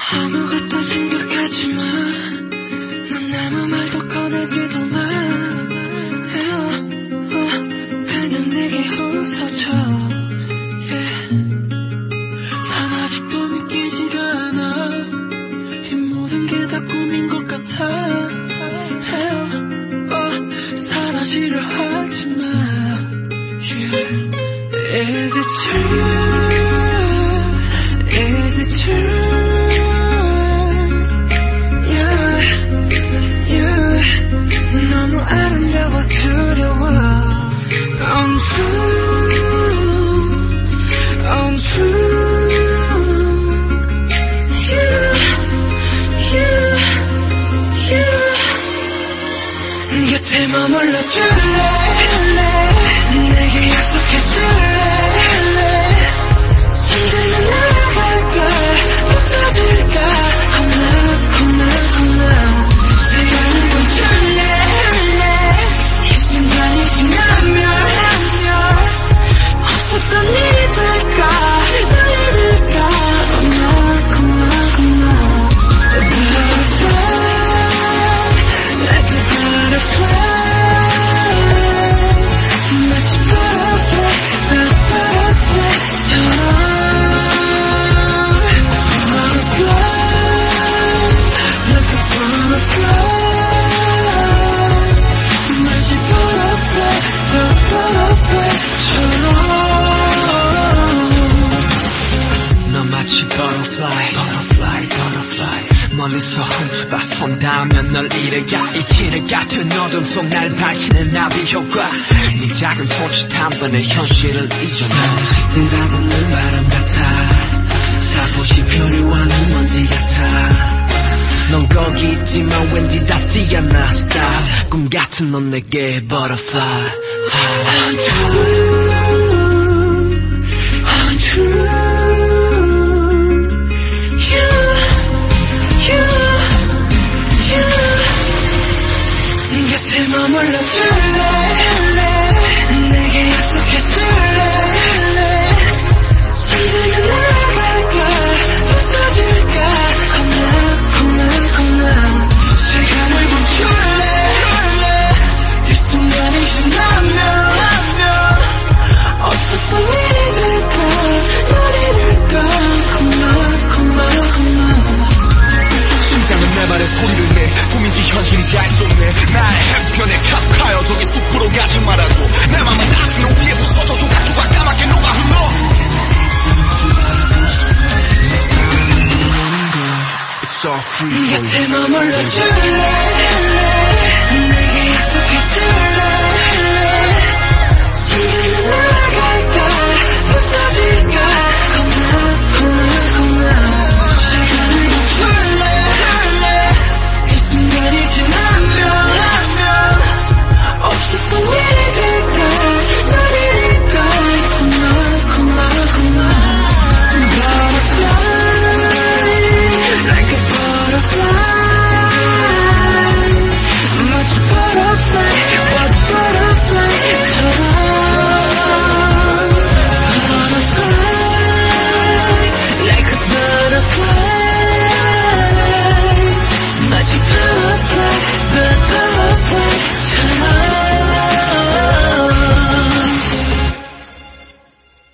아무것도 생각하지 마. 넌 아무 말도 꺼내지도 마. 그냥 내게 웃어줘. 난 아직도 믿기지가 않아. 이 모든 게 다 꿈인 것 같아. 사라지려 하지 마. Is it true? Is it true? 너무 아름다워 두려워. Untrue. 곁에 머물러 줄래? 내게 약속해 줄래? 손들면 날아갈까? 없어질까? 겁나 시간을 멈출래? 이 순간이 지나면 없었던 일이 될까? 널 잃을까? 겁나 멀리서 훔쳐봤선 닿으면 널 잃어가 이치를 같은 어둠 속 날 밝히는 나비 효과. 네 작은 손짓 한 번에 현실을 잊어놔. 시들어듣는 바람 같아. 살포시 표류하는 먼지 같아. 넌 거기 있지만 왠지 닿지 않아. Stop. 꿈 같은 넌 내게 butterfly. Untrue. 곁에 머물러 줄래? 내게 약속해 줄래? 손들면 날아갈까? 없어질까? 겁나 시간을 멈출래? 이 순간이 지나면 없었던 일이 될까? 널 잃을까? 겁나 심장은 내 말에 소리를 내. 꿈인지 현실인지 알 수 없네. 나의 한편에 카스카여 저기 숲으로 가지 말라고. 내 맘은 아스로 위에 부서져도 다투가 까맣게 녹아 흘러. It's all free. 곁에 머물러 줄래?